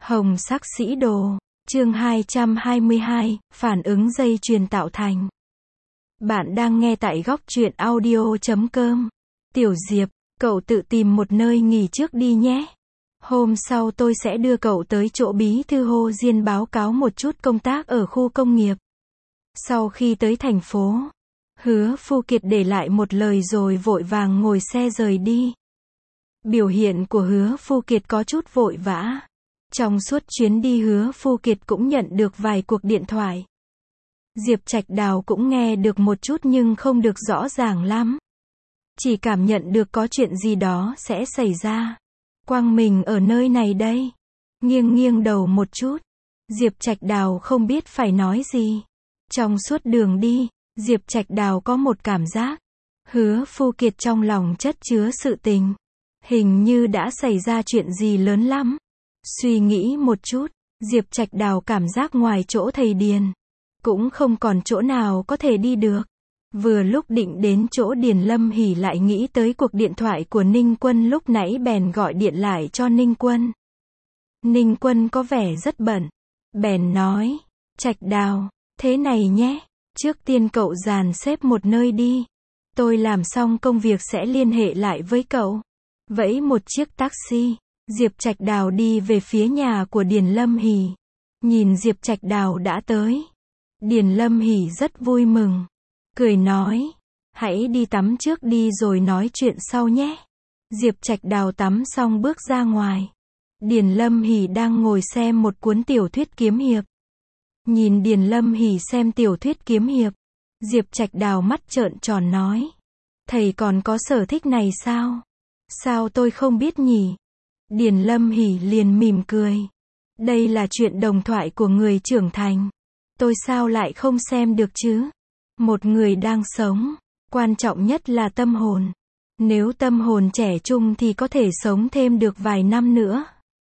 Hồng sắc sĩ đồ, chương 222, phản ứng dây chuyền tạo thành. Bạn đang nghe tại góc truyện audio.com. Tiểu Diệp, cậu tự tìm một nơi nghỉ trước đi nhé. Hôm sau tôi sẽ đưa cậu tới chỗ bí thư Hồ Diên báo cáo một chút công tác ở khu công nghiệp. Sau khi tới thành phố, Hứa Phu Kiệt để lại một lời rồi vội vàng ngồi xe rời đi. Biểu hiện của Hứa Phu Kiệt có chút vội vã. Trong suốt chuyến đi Hứa Phu Kiệt cũng nhận được vài cuộc điện thoại. Diệp Trạch Đào cũng nghe được một chút nhưng không được rõ ràng lắm. Chỉ cảm nhận được có chuyện gì đó sẽ xảy ra. Quang mình ở nơi này đây. Nghiêng nghiêng đầu một chút. Diệp Trạch Đào không biết phải nói gì. Trong suốt đường đi, Diệp Trạch Đào có một cảm giác. Hứa Phu Kiệt trong lòng chất chứa sự tình. Hình như đã xảy ra chuyện gì lớn lắm. Suy nghĩ một chút, Diệp Trạch Đào cảm giác ngoài chỗ thầy Điền, cũng không còn chỗ nào có thể đi được. Vừa lúc định đến chỗ Điền Lâm Hỷ lại nghĩ tới cuộc điện thoại của Ninh Quân lúc nãy bèn gọi điện lại cho Ninh Quân. Ninh Quân có vẻ rất bận. Bèn nói, Trạch Đào, thế này nhé, trước tiên cậu dàn xếp một nơi đi. Tôi làm xong công việc sẽ liên hệ lại với cậu. Vẫy một chiếc taxi. Diệp Trạch Đào đi về phía nhà của Điền Lâm Hỷ. Nhìn Diệp Trạch Đào đã tới. Điền Lâm Hỷ rất vui mừng. Cười nói, hãy đi tắm trước đi rồi nói chuyện sau nhé. Diệp Trạch Đào tắm xong bước ra ngoài. Điền Lâm Hỷ đang ngồi xem một cuốn tiểu thuyết kiếm hiệp. Nhìn Điền Lâm Hỷ xem tiểu thuyết kiếm hiệp, Diệp Trạch Đào mắt trợn tròn nói, thầy còn có sở thích này sao? Sao tôi không biết nhỉ? Điền Lâm Hỷ liền mỉm cười. Đây là chuyện đồng thoại của người trưởng thành. Tôi sao lại không xem được chứ? Một người đang sống, quan trọng nhất là tâm hồn. Nếu tâm hồn trẻ trung thì có thể sống thêm được vài năm nữa.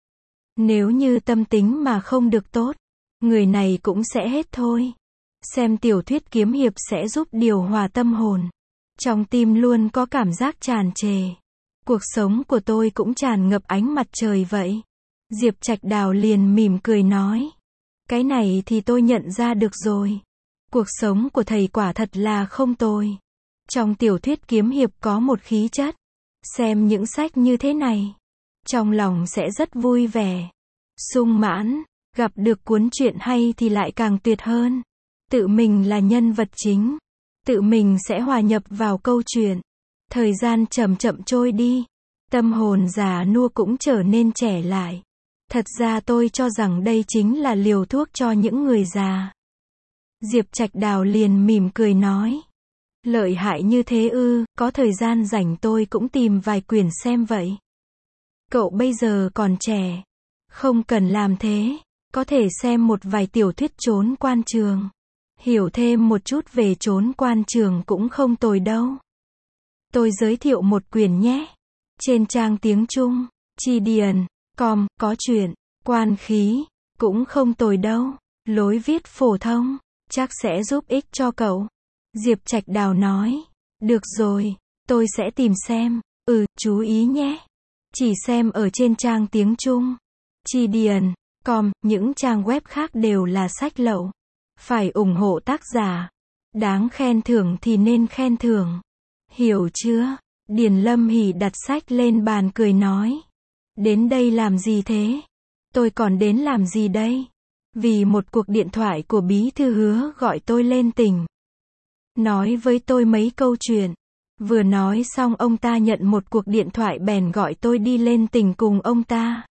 Nếu như tâm tính mà không được tốt, người này cũng sẽ hết thôi. Xem tiểu thuyết kiếm hiệp sẽ giúp điều hòa tâm hồn. Trong tim luôn có cảm giác tràn trề. Cuộc sống của tôi cũng tràn ngập ánh mặt trời vậy. Diệp Trạch Đào liền mỉm cười nói. Cái này thì tôi nhận ra được rồi. Cuộc sống của thầy quả thật là không tồi. Trong tiểu thuyết kiếm hiệp có một khí chất. Xem những sách như thế này, trong lòng sẽ rất vui vẻ, sung mãn. Gặp được cuốn truyện hay thì lại càng tuyệt hơn. Tự mình là nhân vật chính. Tự mình sẽ hòa nhập vào câu chuyện. Thời gian chậm chậm trôi đi. Tâm hồn già nua cũng trở nên trẻ lại. Thật ra tôi cho rằng đây chính là liều thuốc cho những người già. Diệp Trạch Đào liền mỉm cười nói. Lợi hại như thế ư, có thời gian rảnh tôi cũng tìm vài quyển xem vậy. Cậu bây giờ còn trẻ. Không cần làm thế. Có thể xem một vài tiểu thuyết trốn quan trường. Hiểu thêm một chút về trốn quan trường cũng không tồi đâu. Tôi giới thiệu một quyển nhé. Trên trang tiếng Trung, Chi Điền.com, có chuyện, quan khí, cũng không tồi đâu. Lối viết phổ thông, chắc sẽ giúp ích cho cậu. Diệp Trạch Đào nói. Được rồi, tôi sẽ tìm xem. Chú ý nhé. Chỉ xem ở trên trang tiếng Trung, Chi Điền.com, những trang web khác đều là sách lậu. Phải ủng hộ tác giả. Đáng khen thưởng thì nên khen thưởng. Hiểu chưa? Điền Lâm Hỷ đặt sách lên bàn cười nói. Đến đây làm gì thế? Tôi còn đến làm gì đây? Vì một cuộc điện thoại của bí thư Hứa gọi tôi lên tỉnh. Nói với tôi mấy câu chuyện. Vừa nói xong ông ta nhận một cuộc điện thoại bèn gọi tôi đi lên tỉnh cùng ông ta.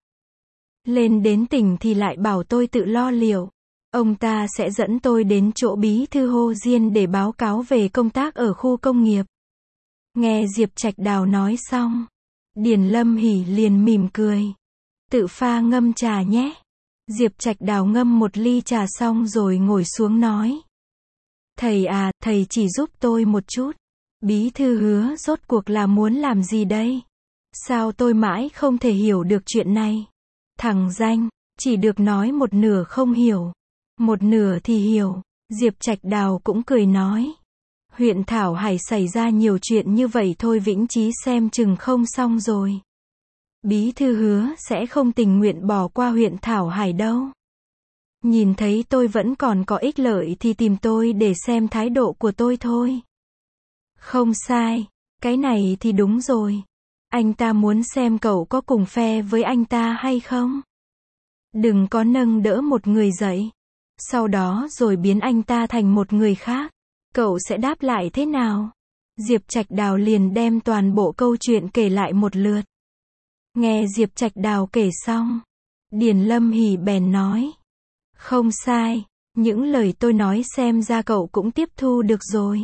Lên đến tỉnh thì lại bảo tôi tự lo liệu. Ông ta sẽ dẫn tôi đến chỗ bí thư Hồ Diên để báo cáo về công tác ở khu công nghiệp. Nghe Diệp Trạch Đào nói xong, Điền Lâm Hỷ liền mỉm cười. Tự pha ngâm trà nhé. Diệp Trạch Đào ngâm một ly trà xong rồi ngồi xuống nói. Thầy à, thầy chỉ giúp tôi một chút. Bí thư Hứa rốt cuộc là muốn làm gì đây? Sao tôi mãi không thể hiểu được chuyện này? Thằng danh, chỉ được nói một nửa không hiểu. Một nửa thì hiểu. Diệp Trạch Đào cũng cười nói. Huyện Thảo Hải xảy ra nhiều chuyện như vậy thôi Vĩnh Chí xem chừng không xong rồi. Bí thư hứa sẽ không tình nguyện bỏ qua huyện Thảo Hải đâu. Nhìn thấy tôi vẫn còn có ích lợi thì tìm tôi để xem thái độ của tôi thôi. Không sai, cái này thì đúng rồi. Anh ta muốn xem cậu có cùng phe với anh ta hay không. Đừng có nâng đỡ một người dậy, sau đó rồi biến anh ta thành một người khác. Cậu sẽ đáp lại thế nào? Diệp Trạch Đào liền đem toàn bộ câu chuyện kể lại một lượt. Nghe Diệp Trạch Đào kể xong, Điền Lâm Hỷ bèn nói. Không sai, những lời tôi nói xem ra cậu cũng tiếp thu được rồi.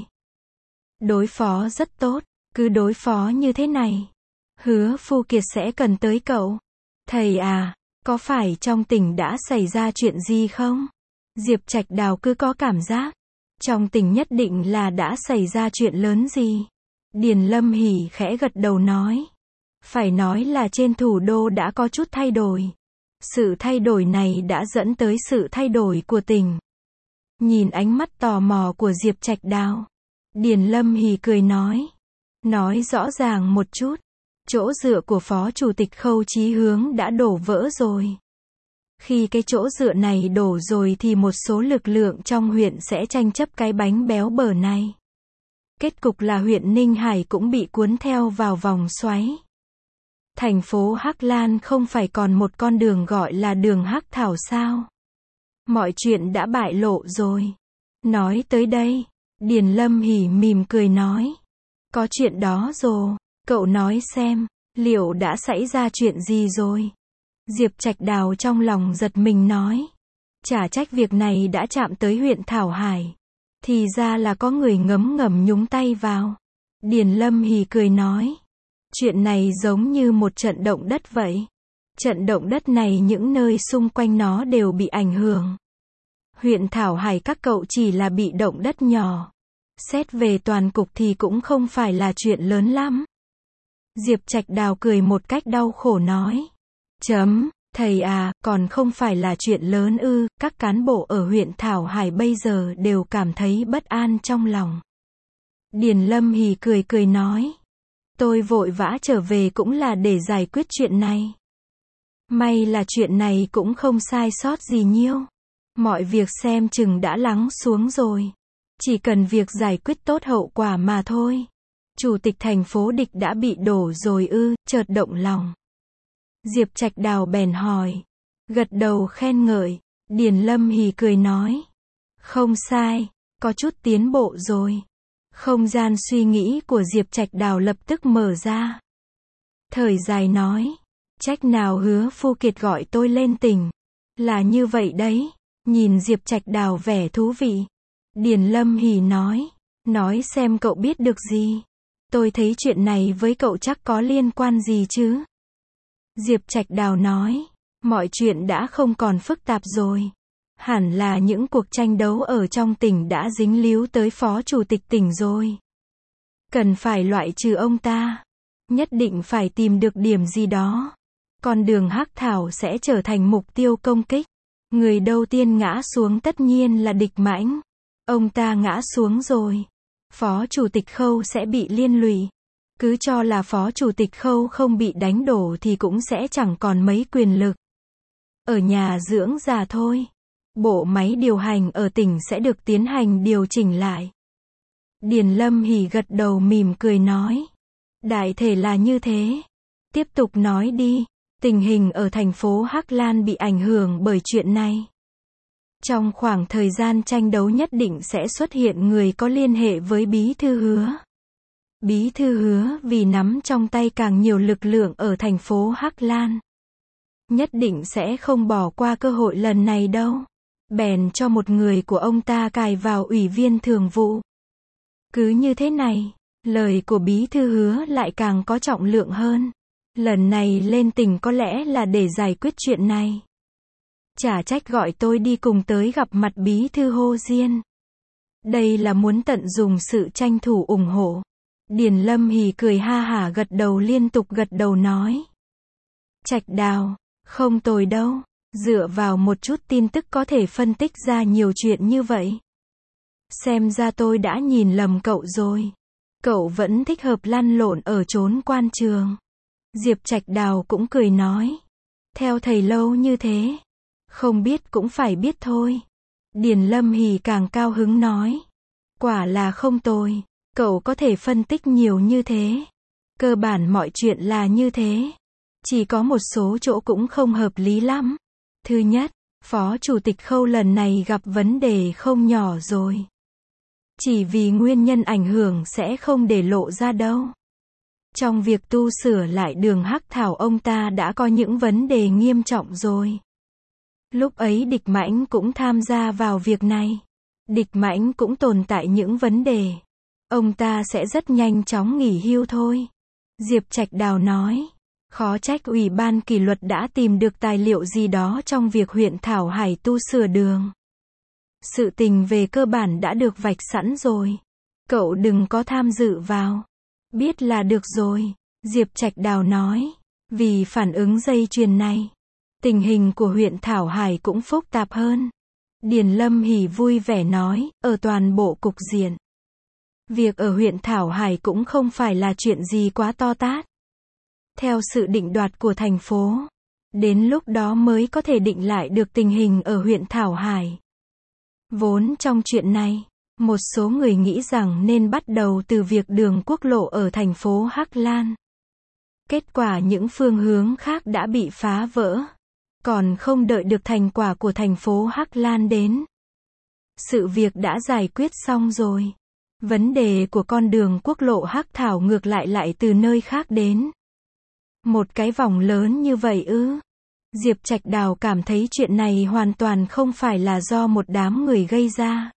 Đối phó rất tốt, cứ đối phó như thế này. Hứa Phu Kiệt sẽ cần tới cậu. Thầy à, có phải trong tỉnh đã xảy ra chuyện gì không? Diệp Trạch Đào cứ có cảm giác, trong tỉnh nhất định là đã xảy ra chuyện lớn gì. Điền Lâm Hỷ khẽ gật đầu nói. Phải nói là trên thủ đô đã có chút thay đổi. Sự thay đổi này đã dẫn tới sự thay đổi của tỉnh. Nhìn ánh mắt tò mò của Diệp Trạch Đào, Điền Lâm Hỷ cười nói. Nói rõ ràng một chút. Chỗ dựa của Phó Chủ tịch Khâu Chí Hướng đã đổ vỡ rồi. Khi cái chỗ dựa này đổ rồi thì một số lực lượng trong huyện sẽ tranh chấp cái bánh béo bở này. Kết cục là huyện Ninh Hải cũng bị cuốn theo vào vòng xoáy. Thành phố Hắc Lan không phải còn một con đường gọi là đường Hắc Thảo sao? Mọi chuyện đã bại lộ rồi. Nói tới đây, Điền Lâm Hỷ mỉm cười nói. Có chuyện đó rồi, cậu nói xem, liệu đã xảy ra chuyện gì rồi? Diệp Trạch Đào trong lòng giật mình nói. Chả trách việc này đã chạm tới huyện Thảo Hải. Thì ra là có người ngấm ngầm nhúng tay vào. Điền Lâm Hỷ cười nói. Chuyện này giống như một trận động đất vậy. Trận động đất này những nơi xung quanh nó đều bị ảnh hưởng. Huyện Thảo Hải các cậu chỉ là bị động đất nhỏ. Xét về toàn cục thì cũng không phải là chuyện lớn lắm. Diệp Trạch Đào cười một cách đau khổ nói. Thầy à, còn không phải là chuyện lớn ư? Các cán bộ ở huyện Thảo Hải bây giờ đều cảm thấy bất an trong lòng. Điền Lâm Hỷ cười nói. Tôi vội vã trở về cũng là để giải quyết chuyện này. May là chuyện này cũng không sai sót gì nhiêu. Mọi việc xem chừng đã lắng xuống rồi. Chỉ cần việc giải quyết tốt hậu quả mà thôi. Chủ tịch thành phố Địch đã bị đổ rồi ư? Chợt động lòng. Diệp Trạch Đào bèn hỏi. Gật đầu khen ngợi. Điền Lâm Hỷ cười nói. Không sai, có chút tiến bộ rồi. Không gian suy nghĩ của Diệp Trạch Đào lập tức mở ra. Thời dài nói. Trách nào Hứa Phu Kiệt gọi tôi lên tỉnh. Là như vậy đấy. Nhìn Diệp Trạch Đào vẻ thú vị. Điền Lâm Hỷ nói. Nói xem cậu biết được gì. Tôi thấy chuyện này với cậu chắc có liên quan gì chứ. Diệp Trạch Đào nói. Mọi chuyện đã không còn phức tạp rồi. Hẳn là những cuộc tranh đấu ở trong tỉnh đã dính líu tới Phó Chủ tịch tỉnh rồi. Cần phải loại trừ ông ta. Nhất định phải tìm được điểm gì đó. Con đường Hắc Thảo sẽ trở thành mục tiêu công kích. Người đầu tiên ngã xuống tất nhiên là Địch Mãnh. Ông ta ngã xuống rồi. Phó Chủ tịch Khâu sẽ bị liên lụy. Cứ cho là Phó Chủ tịch Khâu không bị đánh đổ thì cũng sẽ chẳng còn mấy quyền lực. Ở nhà dưỡng già thôi. Bộ máy điều hành ở tỉnh sẽ được tiến hành điều chỉnh lại. Điền Lâm Hỷ gật đầu mỉm cười nói. Đại thể là như thế. Tiếp tục nói đi. Tình hình ở thành phố Hắc Lan bị ảnh hưởng bởi chuyện này. Trong khoảng thời gian tranh đấu nhất định sẽ xuất hiện người có liên hệ với Bí thư Hứa. Bí thư Hứa vì nắm trong tay càng nhiều lực lượng ở thành phố Hắc Lan. Nhất định sẽ không bỏ qua cơ hội lần này đâu. Bèn cho một người của ông ta cài vào ủy viên thường vụ. Cứ như thế này, lời của Bí thư Hứa lại càng có trọng lượng hơn. Lần này lên tỉnh có lẽ là để giải quyết chuyện này. Chả trách gọi tôi đi cùng tới gặp mặt Bí thư Hồ Diên. Đây là muốn tận dụng sự tranh thủ ủng hộ. Điền Lâm Hỷ cười ha hả gật đầu liên tục gật đầu nói. Trạch Đào, không tồi đâu. Dựa vào một chút tin tức có thể phân tích ra nhiều chuyện như vậy. Xem ra tôi đã nhìn lầm cậu rồi. Cậu vẫn thích hợp lăn lộn ở chốn quan trường. Diệp Trạch Đào cũng cười nói. Theo thầy lâu như thế. Không biết cũng phải biết thôi. Điền Lâm Hỷ càng cao hứng nói. Quả là không tồi. Cậu có thể phân tích nhiều như thế. Cơ bản mọi chuyện là như thế. Chỉ có một số chỗ cũng không hợp lý lắm. Thứ nhất, Phó Chủ tịch Khâu lần này gặp vấn đề không nhỏ rồi. Chỉ vì nguyên nhân ảnh hưởng sẽ không để lộ ra đâu. Trong việc tu sửa lại đường Hắc Thảo ông ta đã có những vấn đề nghiêm trọng rồi. Lúc ấy Địch Mãnh cũng tham gia vào việc này. Địch Mãnh cũng tồn tại những vấn đề. Ông ta sẽ rất nhanh chóng nghỉ hưu thôi. Diệp Trạch Đào nói. Khó trách Ủy ban kỷ luật đã tìm được tài liệu gì đó trong việc huyện Thảo Hải tu sửa đường. Sự tình về cơ bản đã được vạch sẵn rồi. Cậu đừng có tham dự vào. Biết là được rồi. Diệp Trạch Đào nói. Vì phản ứng dây chuyền này, tình hình của huyện Thảo Hải cũng phức tạp hơn. Điền Lâm Hỷ vui vẻ nói, ở toàn bộ cục diện. Việc ở huyện Thảo Hải cũng không phải là chuyện gì quá to tát. Theo sự định đoạt của thành phố, đến lúc đó mới có thể định lại được tình hình ở huyện Thảo Hải. Vốn trong chuyện này, một số người nghĩ rằng nên bắt đầu từ việc đường quốc lộ ở thành phố Hắc Lan. Kết quả những phương hướng khác đã bị phá vỡ, còn không đợi được thành quả của thành phố Hắc Lan đến. Sự việc đã giải quyết xong rồi. Vấn đề của con đường quốc lộ Hắc Thảo ngược lại từ nơi khác đến. Một cái vòng lớn như vậy ư? Diệp Trạch Đào cảm thấy chuyện này hoàn toàn không phải là do một đám người gây ra,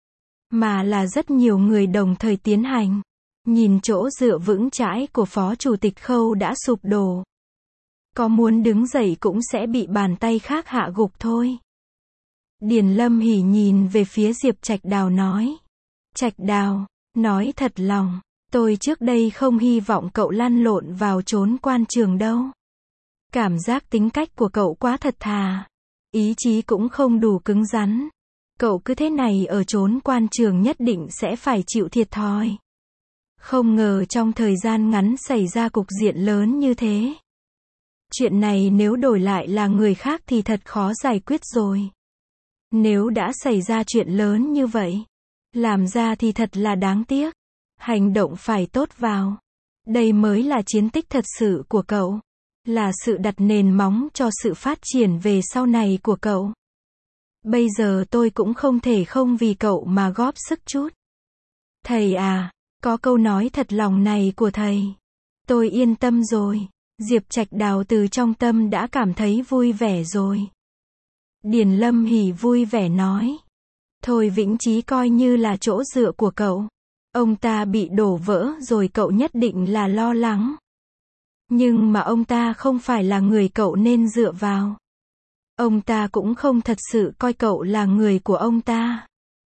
mà là rất nhiều người đồng thời tiến hành. Nhìn chỗ dựa vững chãi của Phó Chủ tịch Khâu đã sụp đổ. Có muốn đứng dậy cũng sẽ bị bàn tay khác hạ gục thôi. Điền Lâm Hỷ nhìn về phía Diệp Trạch Đào nói. Trạch Đào, nói thật lòng, tôi trước đây không hy vọng cậu lăn lộn vào chốn quan trường đâu. Cảm giác tính cách của cậu quá thật thà. Ý chí cũng không đủ cứng rắn. Cậu cứ thế này ở chốn quan trường nhất định sẽ phải chịu thiệt thòi. Không ngờ trong thời gian ngắn xảy ra cục diện lớn như thế. Chuyện này nếu đổi lại là người khác thì thật khó giải quyết rồi. Nếu đã xảy ra chuyện lớn như vậy, làm ra thì thật là đáng tiếc. Hành động phải tốt vào. Đây mới là chiến tích thật sự của cậu. Là sự đặt nền móng cho sự phát triển về sau này của cậu. Bây giờ tôi cũng không thể không vì cậu mà góp sức chút. Thầy à, có câu nói thật lòng này của thầy. Tôi yên tâm rồi. Diệp Trạch Đào từ trong tâm đã cảm thấy vui vẻ rồi. Điền Lâm Hỷ vui vẻ nói. Thôi Vĩnh Chí coi như là chỗ dựa của cậu. Ông ta bị đổ vỡ rồi cậu nhất định là lo lắng. Nhưng mà ông ta không phải là người cậu nên dựa vào. Ông ta cũng không thật sự coi cậu là người của ông ta.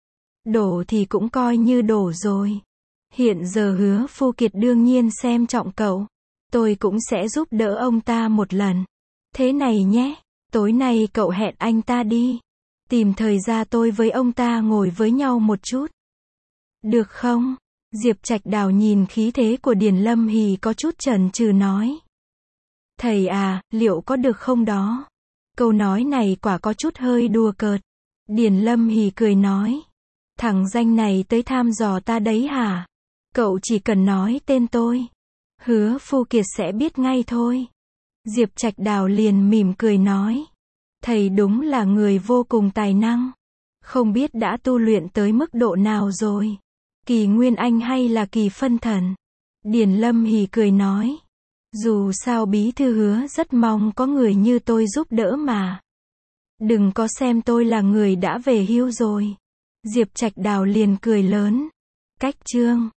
Đổ thì cũng coi như đổ rồi. Hiện giờ Hứa Phu Kiệt đương nhiên xem trọng cậu. Tôi cũng sẽ giúp đỡ ông ta một lần. Thế này nhé, tối nay cậu hẹn anh ta đi. Tìm thời gian tôi với ông ta ngồi với nhau một chút. Được không? Diệp Trạch Đào nhìn khí thế của Điền Lâm Hỷ có chút chần chừ nói. Thầy à, liệu có được không đó? Câu nói này quả có chút hơi đùa cợt. Điền Lâm Hỷ cười nói. Thằng danh này tới thăm dò ta đấy hả? Cậu chỉ cần nói tên tôi. Hứa Phu Kiệt sẽ biết ngay thôi. Diệp Trạch Đào liền mỉm cười nói. Thầy đúng là người vô cùng tài năng. Không biết đã tu luyện tới mức độ nào rồi. Kỳ Nguyên Anh hay là Kỳ Phân Thần? Điền Lâm Hỷ cười nói. Dù sao bí thư Hứa rất mong có người như tôi giúp đỡ mà. Đừng có xem tôi là người đã về hưu rồi. Diệp Trạch Đào liền cười lớn. Cách chương